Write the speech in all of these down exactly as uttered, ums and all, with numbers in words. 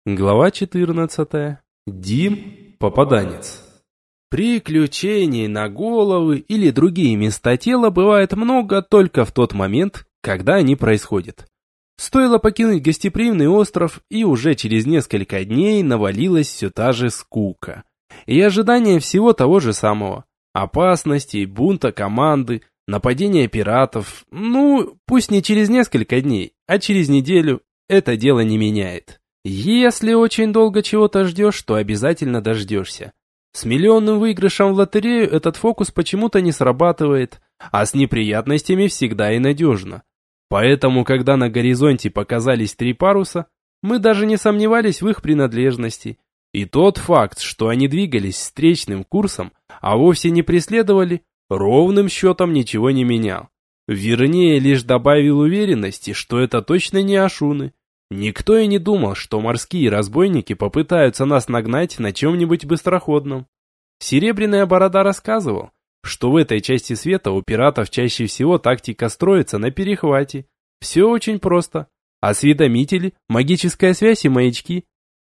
Глава четырнадцатая. Дим Попаданец. Приключений на головы или другие места тела бывает много только в тот момент, когда они происходят. Стоило покинуть гостеприимный остров, и уже через несколько дней навалилась все та же скука. И ожидание всего того же самого. Опасностей, бунта команды, нападения пиратов. Ну, пусть не через несколько дней, а через неделю, это дело не меняет. Если очень долго чего-то ждешь, то обязательно дождешься. С миллионным выигрышем в лотерею этот фокус почему-то не срабатывает, а с неприятностями всегда и надежно. Поэтому, когда на горизонте показались три паруса, мы даже не сомневались в их принадлежности. И тот факт, что они двигались встречным курсом, а вовсе не преследовали, ровным счетом ничего не менял. Вернее, лишь добавил уверенности, что это точно не ашуны. Никто и не думал, что морские разбойники попытаются нас нагнать на чем-нибудь быстроходном. Серебряная борода рассказывал, что в этой части света у пиратов чаще всего тактика строится на перехвате. Все очень просто. Осведомители, магическая связь и маячки.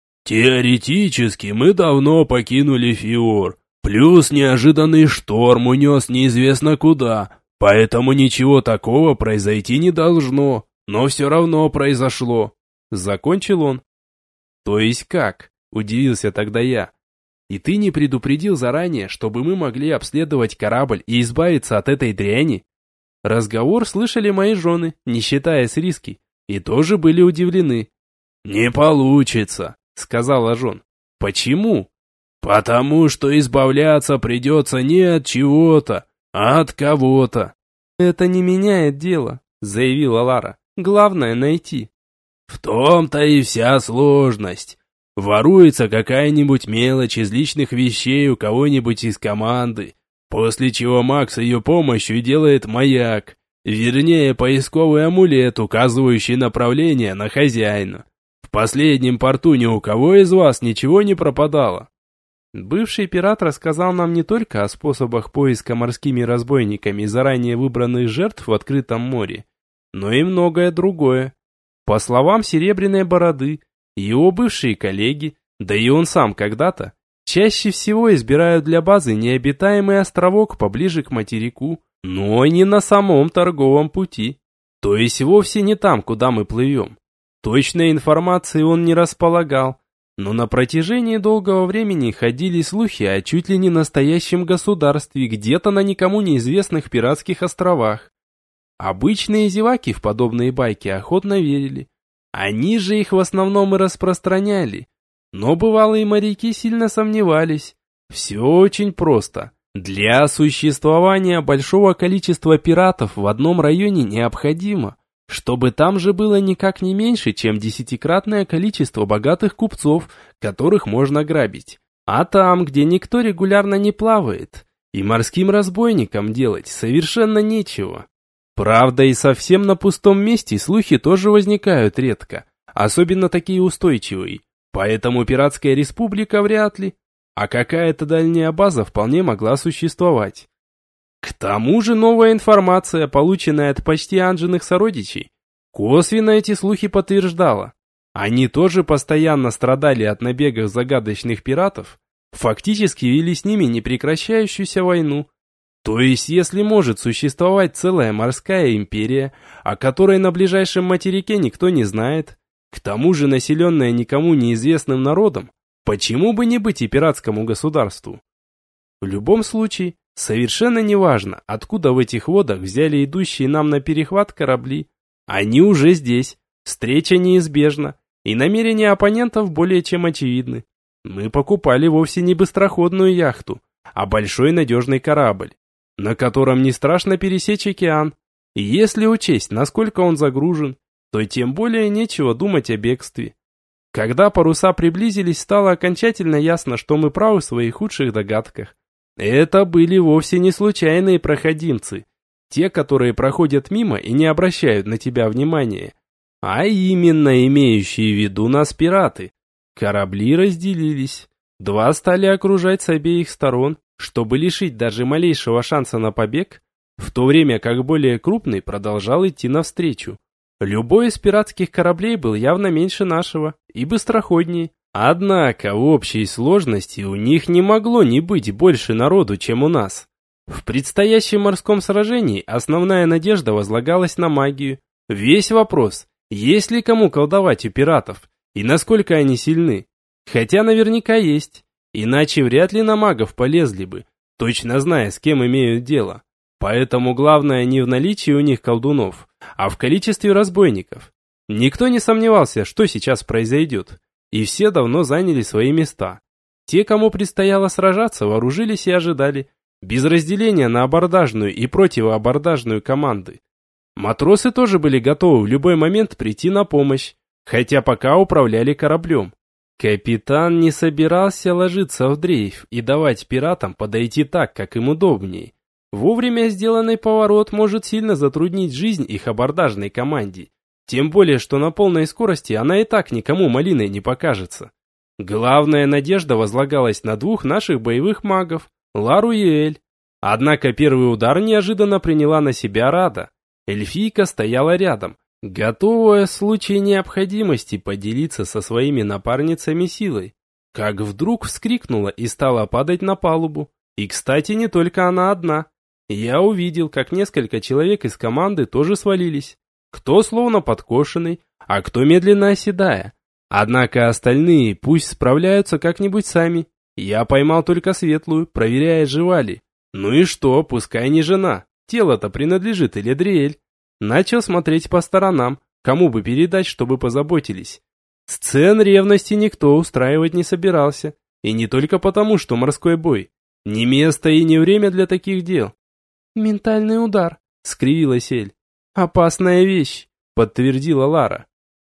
Теоретически мы давно покинули Фиор, плюс неожиданный шторм унес неизвестно куда, поэтому ничего такого произойти не должно, но все равно произошло. Закончил он. То есть как? Удивился тогда я. И ты не предупредил заранее, чтобы мы могли обследовать корабль и избавиться от этой дряни? Разговор слышали мои жены, не считая с риски, и тоже были удивлены. «Не получится», — сказала жен. «Почему?» «Потому что избавляться придется не от чего-то, а от кого-то». «Это не меняет дело», — заявила Лара. «Главное найти». В том-то и вся сложность. Воруется какая-нибудь мелочь из личных вещей у кого-нибудь из команды, после чего Макс с ее помощью делает маяк, вернее, поисковый амулет, указывающий направление на хозяина. В последнем порту ни у кого из вас ничего не пропадало. Бывший пират рассказал нам не только о способах поиска морскими разбойниками заранее выбранных жертв в открытом море, но и многое другое. По словам Серебряной Бороды, его бывшие коллеги, да и он сам когда-то, чаще всего избирают для базы необитаемый островок поближе к материку, но не на самом торговом пути. То есть вовсе не там, куда мы плывем. Точной информации он не располагал, но на протяжении долгого времени ходили слухи о чуть ли не настоящем государстве где-то на никому неизвестных пиратских островах. Обычные зеваки в подобные байки охотно верили. Они же их в основном и распространяли. Но бывалые моряки сильно сомневались. Все очень просто. Для существования большого количества пиратов в одном районе необходимо, чтобы там же было никак не меньше, чем десятикратное количество богатых купцов, которых можно грабить. А там, где никто регулярно не плавает, и морским разбойникам делать совершенно нечего. Правда, и совсем на пустом месте слухи тоже возникают редко, особенно такие устойчивые, поэтому пиратская республика вряд ли, а какая-то дальняя база вполне могла существовать. К тому же новая информация, полученная от почти Анжиных сородичей, косвенно эти слухи подтверждала. Они тоже постоянно страдали от набегов загадочных пиратов, фактически вели с ними непрекращающуюся войну. То есть, если может существовать целая морская империя, о которой на ближайшем материке никто не знает, к тому же населенная никому неизвестным народом, почему бы не быть и пиратскому государству? В любом случае, совершенно неважно, откуда в этих водах взяли идущие нам на перехват корабли. Они уже здесь, встреча неизбежна, и намерения оппонентов более чем очевидны. Мы покупали вовсе не быстроходную яхту, а большой надежный корабль, на котором не страшно пересечь океан. И если учесть, насколько он загружен, то тем более нечего думать о бегстве. Когда паруса приблизились, стало окончательно ясно, что мы правы в своих худших догадках. Это были вовсе не случайные проходимцы, те, которые проходят мимо и не обращают на тебя внимания, а именно имеющие в виду нас пираты. Корабли разделились, два стали окружать с обеих сторон, чтобы лишить даже малейшего шанса на побег, в то время как более крупный продолжал идти навстречу. Любой из пиратских кораблей был явно меньше нашего и быстроходнее. Однако в общей сложности у них не могло не быть больше народу, чем у нас. В предстоящем морском сражении основная надежда возлагалась на магию. Весь вопрос, есть ли кому колдовать у пиратов и насколько они сильны. Хотя наверняка есть, иначе вряд ли на магов полезли бы, точно зная, с кем имеют дело. Поэтому главное не в наличии у них колдунов, а в количестве разбойников. Никто не сомневался, что сейчас произойдет, и все давно заняли свои места. Те, кому предстояло сражаться, вооружились и ожидали, без разделения на абордажную и противоабордажную команды. Матросы тоже были готовы в любой момент прийти на помощь, хотя пока управляли кораблем. Капитан не собирался ложиться в дрейф и давать пиратам подойти так, как им удобнее. Вовремя сделанный поворот может сильно затруднить жизнь их абордажной команде, тем более, что на полной скорости она и так никому малиной не покажется. Главная надежда возлагалась на двух наших боевых магов, Лару и Эль. Однако первый удар неожиданно приняла на себя Рада. Эльфийка стояла рядом, готовая в случае необходимости поделиться со своими напарницами силой. Как вдруг вскрикнула и стала падать на палубу. И, кстати, не только она одна. Я увидел, как несколько человек из команды тоже свалились. Кто словно подкошенный, а кто медленно оседая. Однако остальные пусть справляются как-нибудь сами. Я поймал только светлую, проверяя, жива ли. Ну и что, пускай не жена. Тело-то принадлежит Эледриэль. Начал смотреть по сторонам, кому бы передать, чтобы позаботились. Сцен ревности никто устраивать не собирался. И не только потому, что морской бой. Не место и не время для таких дел. «Ментальный удар», — скривилась Эль. «Опасная вещь», — подтвердила Лара.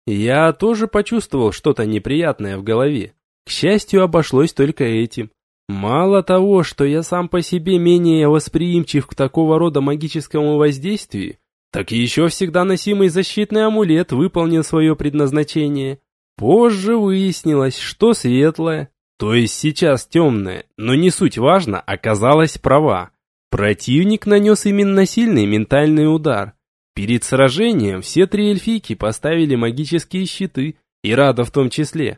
Я тоже почувствовал что-то неприятное в голове. К счастью, обошлось только этим. Мало того, что я сам по себе менее восприимчив к такого рода магическому воздействию, так еще всегда носимый защитный амулет выполнил свое предназначение. Позже выяснилось, что светлая, то есть сейчас темная, но не суть важно, оказалась права. Противник нанес именно сильный ментальный удар. Перед сражением все три эльфийки поставили магические щиты, и Рада в том числе.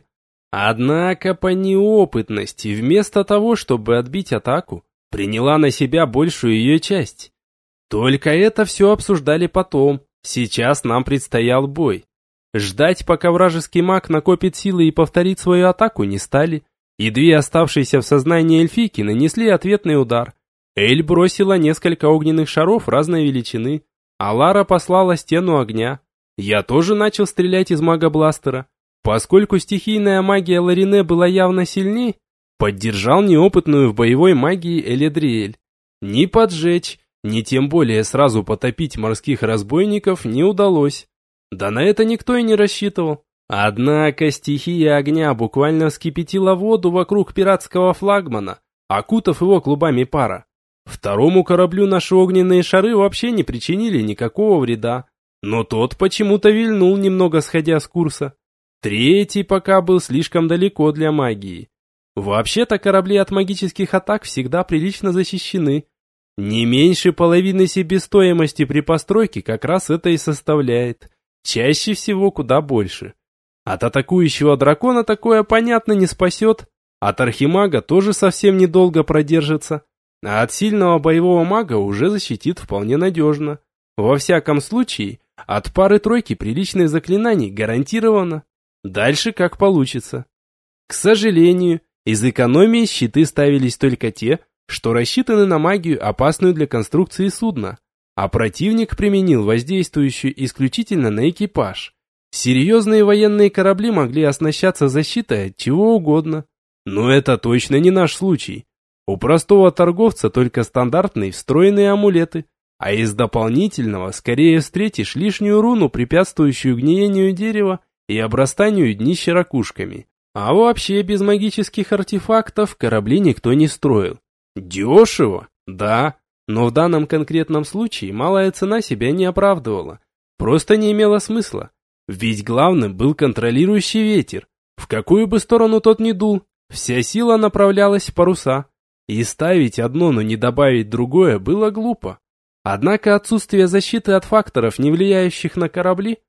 Однако по неопытности, вместо того, чтобы отбить атаку, приняла на себя большую ее часть. Только это все обсуждали потом, сейчас нам предстоял бой. Ждать, пока вражеский маг накопит силы и повторит свою атаку, не стали, и две оставшиеся в сознании эльфийки нанесли ответный удар. Эль бросила несколько огненных шаров разной величины, а Лара послала стену огня. Я тоже начал стрелять из мага-бластера. Поскольку стихийная магия Ларине была явно сильней, поддержал неопытную в боевой магии Эледриэль. Ни поджечь, ни тем более сразу потопить морских разбойников не удалось. Да на это никто и не рассчитывал. Однако стихия огня буквально вскипятила воду вокруг пиратского флагмана, окутав его клубами пара. Второму кораблю наши огненные шары вообще не причинили никакого вреда, но тот почему-то вильнул, немного сходя с курса. Третий пока был слишком далеко для магии. Вообще-то корабли от магических атак всегда прилично защищены. Не меньше половины себестоимости при постройке как раз это и составляет. Чаще всего куда больше. От атакующего дракона такое, понятно, не спасет. От архимага тоже совсем недолго продержится. А от сильного боевого мага уже защитит вполне надежно. Во всяком случае, от пары-тройки приличных заклинаний гарантированно. Дальше как получится. К сожалению, из экономии щиты ставились только те, что рассчитаны на магию, опасную для конструкции судна. А противник применил воздействующую исключительно на экипаж. Серьезные военные корабли могли оснащаться защитой от чего угодно. Но это точно не наш случай. У простого торговца только стандартные встроенные амулеты, а из дополнительного скорее встретишь лишнюю руну, препятствующую гниению дерева и обрастанию днища ракушками. А вообще без магических артефактов корабли никто не строил. Дешево? Да, но в данном конкретном случае малая цена себя не оправдывала. Просто не имела смысла. Ведь главным был контролирующий ветер. В какую бы сторону тот ни дул, вся сила направлялась в паруса. И ставить одно, но не добавить другое было глупо. Однако отсутствие защиты от факторов, не влияющих на корабли,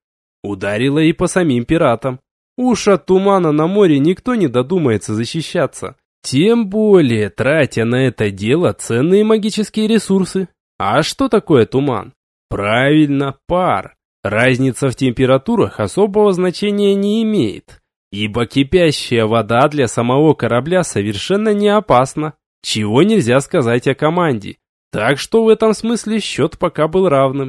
Ударило и по самим пиратам. Уж от тумана на море никто не додумается защищаться. Тем более, тратя на это дело ценные магические ресурсы. А что такое туман? Правильно, пар. Разница в температурах особого значения не имеет, ибо кипящая вода для самого корабля совершенно не опасна, чего нельзя сказать о команде. Так что в этом смысле счет пока был равным.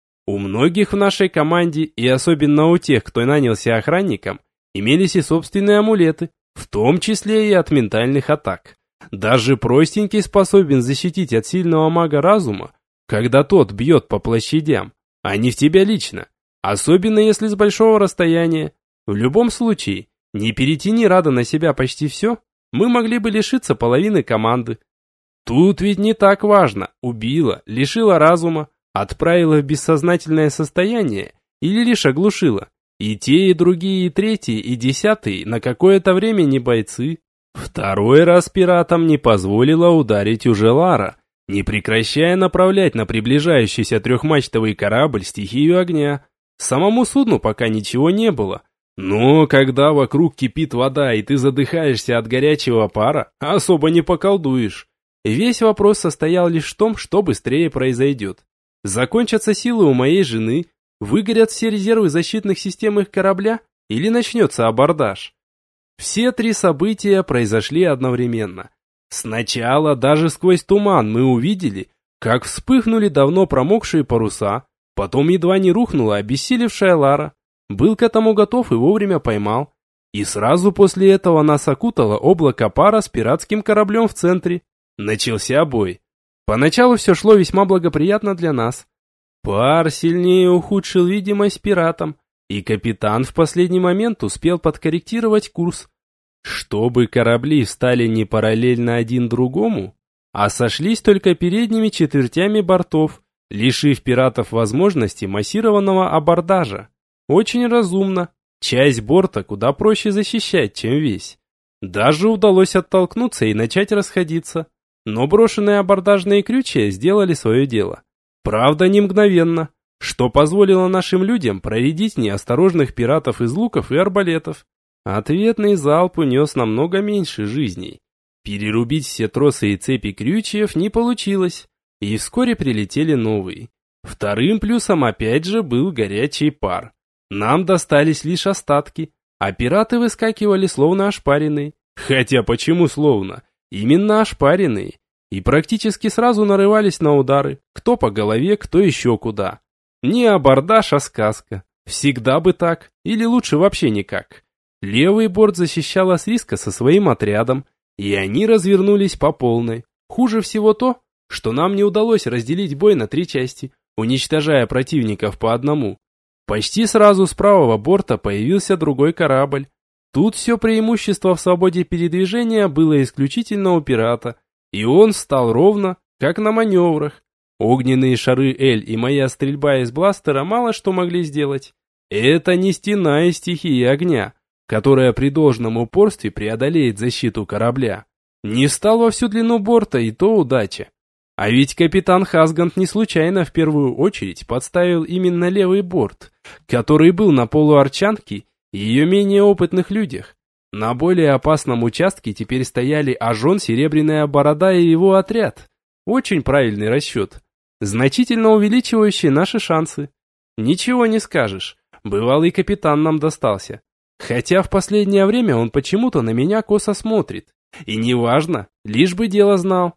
У многих в нашей команде, и особенно у тех, кто нанялся охранником, имелись и собственные амулеты, в том числе и от ментальных атак. Даже простенький способен защитить от сильного мага разума, когда тот бьет по площадям, а не в тебя лично, особенно если с большого расстояния. В любом случае, не перетяни Рада на себя почти все, мы могли бы лишиться половины команды. Тут ведь не так важно, убила, лишила разума, отправила в бессознательное состояние или лишь оглушила. И те, и другие, и третьи, и десятые на какое-то время не бойцы. Второй раз пиратам не позволила ударить уже Лара, не прекращая направлять на приближающийся трехмачтовый корабль стихию огня. Самому судну пока ничего не было. Но когда вокруг кипит вода и ты задыхаешься от горячего пара, особо не поколдуешь. Весь вопрос состоял лишь в том, что быстрее произойдет. Закончатся силы у моей жены, выгорят все резервы защитных систем их корабля или начнется абордаж. Все три события произошли одновременно. Сначала даже сквозь туман мы увидели, как вспыхнули давно промокшие паруса, потом едва не рухнула обессилевшая Лара. Был к этому готов и вовремя поймал. И сразу после этого нас окутало облако пара с пиратским кораблем в центре. Начался бой. Поначалу все шло весьма благоприятно для нас. Пар сильнее ухудшил видимость пиратам, и капитан в последний момент успел подкорректировать курс, чтобы корабли встали не параллельно один другому, а сошлись только передними четвертями бортов, лишив пиратов возможности массированного абордажа. Очень разумно. Часть борта куда проще защищать, чем весь. Даже удалось оттолкнуться и начать расходиться. Но брошенные абордажные крючья сделали свое дело. Правда, не мгновенно, что позволило нашим людям проредить неосторожных пиратов из луков и арбалетов. Ответный залп унес намного меньше жизней. Перерубить все тросы и цепи крючьев не получилось, и вскоре прилетели новые. Вторым плюсом опять же был горячий пар. Нам достались лишь остатки, а пираты выскакивали словно ошпаренные. Хотя почему словно? Именно ошпаренные. И практически сразу нарывались на удары, кто по голове, кто еще куда. Не абордаж, а сказка. Всегда бы так, или лучше вообще никак. Левый борт защищал Асриска со своим отрядом, и они развернулись по полной. Хуже всего то, что нам не удалось разделить бой на три части, уничтожая противников по одному. Почти сразу с правого борта появился другой корабль. Тут все преимущество в свободе передвижения было исключительно у пирата, и он встал ровно, как на маневрах. Огненные шары Эль и моя стрельба из бластера мало что могли сделать. Это не стена из стихии огня, которая при должном упорстве преодолеет защиту корабля. Не встал во всю длину борта, и то удача. А ведь капитан Хасгант не случайно в первую очередь подставил именно левый борт, который был на полуарчанке и ее менее опытных людях. На более опасном участке теперь стояли Ажон, Серебряная Борода и его отряд. Очень правильный расчет, значительно увеличивающий наши шансы. Ничего не скажешь, бывалый капитан нам достался. Хотя в последнее время он почему-то на меня косо смотрит. И неважно, лишь бы дело знал.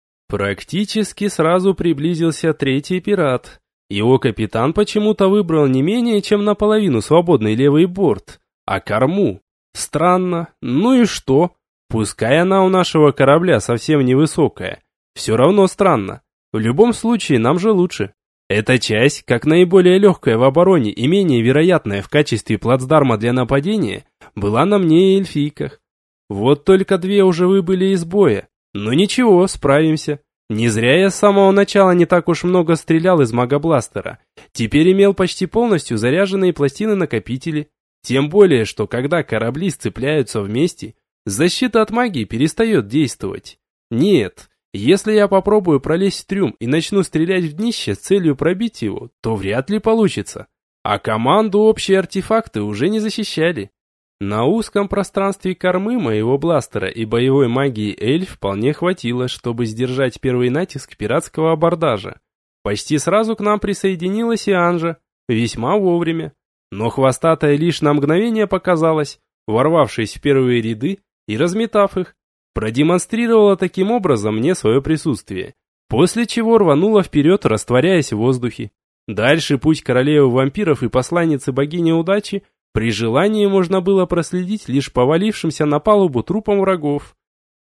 Практически сразу приблизился третий пират. Его капитан почему-то выбрал не менее чем наполовину свободный левый борт, а корму. Странно, ну и что? Пускай она у нашего корабля совсем невысокая. Все равно странно. В любом случае нам же лучше. Эта часть, как наиболее легкая в обороне и менее вероятная в качестве плацдарма для нападения, была на мне и эльфийках. Вот только две уже выбыли из боя. Но ничего, справимся. Не зря я с самого начала не так уж много стрелял из магобластера. Теперь имел почти полностью заряженные пластины-накопители. Тем более, что когда корабли сцепляются вместе, защита от магии перестает действовать. Нет, если я попробую пролезть в трюм и начну стрелять в днище с целью пробить его, то вряд ли получится. а команду общие артефакты уже не защищали. На узком пространстве кормы моего бластера и боевой магии эльф вполне хватило, чтобы сдержать первый натиск пиратского абордажа. Почти сразу к нам присоединилась и Анжа, весьма вовремя. Но хвостатая лишь на мгновение показалась, ворвавшись в первые ряды и разметав их, продемонстрировала таким образом мне свое присутствие, после чего рванула вперед, растворяясь в воздухе. Дальше путь королевы вампиров и посланницы богини удачи при желании можно было проследить лишь повалившимся на палубу трупом врагов.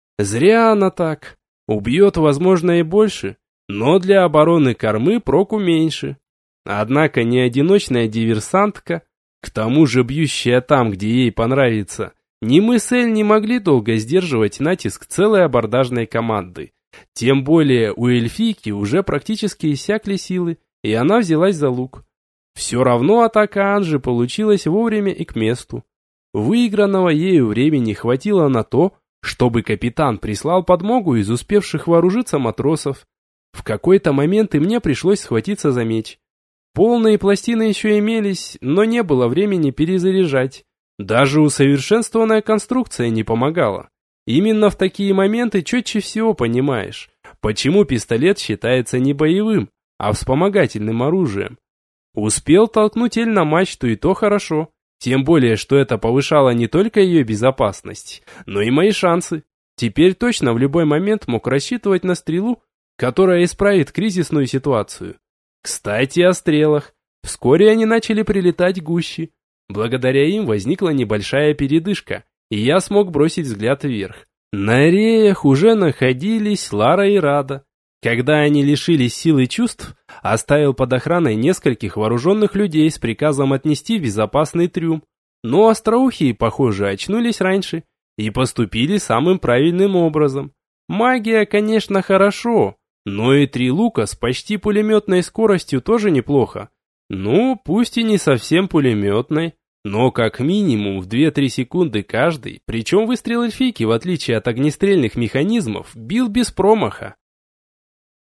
Зря она так. Убьет, возможно, и больше, но для обороны кормы проку меньше. Однако не одиночная диверсантка, к тому же бьющая там, где ей понравится, ни мы с Эль не могли долго сдерживать натиск целой абордажной команды. Тем более у эльфийки уже практически иссякли силы, и она взялась за лук. Все равно атака Анжи получилась вовремя и к месту. Выигранного ею времени хватило на то, чтобы капитан прислал подмогу из успевших вооружиться матросов. В какой-то момент и мне пришлось схватиться за меч. Полные пластины еще имелись, но не было времени перезаряжать. Даже усовершенствованная конструкция не помогала. Именно в такие моменты четче всего понимаешь, почему пистолет считается не боевым, а вспомогательным оружием. Успел толкнуть Эль на мачту, и то хорошо. Тем более, что это повышало не только ее безопасность, но и мои шансы. Теперь точно в любой момент мог рассчитывать на стрелу, которая исправит кризисную ситуацию. Кстати, о стрелах. Вскоре они начали прилетать гуще. Благодаря им возникла небольшая передышка, и я смог бросить взгляд вверх. На реях уже находились Лара и Рада. Когда они лишились силы чувств, оставил под охраной нескольких вооруженных людей с приказом отнести в безопасный трюм. Но остроухие, похоже, очнулись раньше и поступили самым правильным образом. Магия, конечно, хорошо, но и три лука с почти пулеметной скоростью тоже неплохо. Ну, пусть и не совсем пулеметной, но как минимум в две-три секунды каждый, причем выстрел эльфийки, в отличие от огнестрельных механизмов, бил без промаха.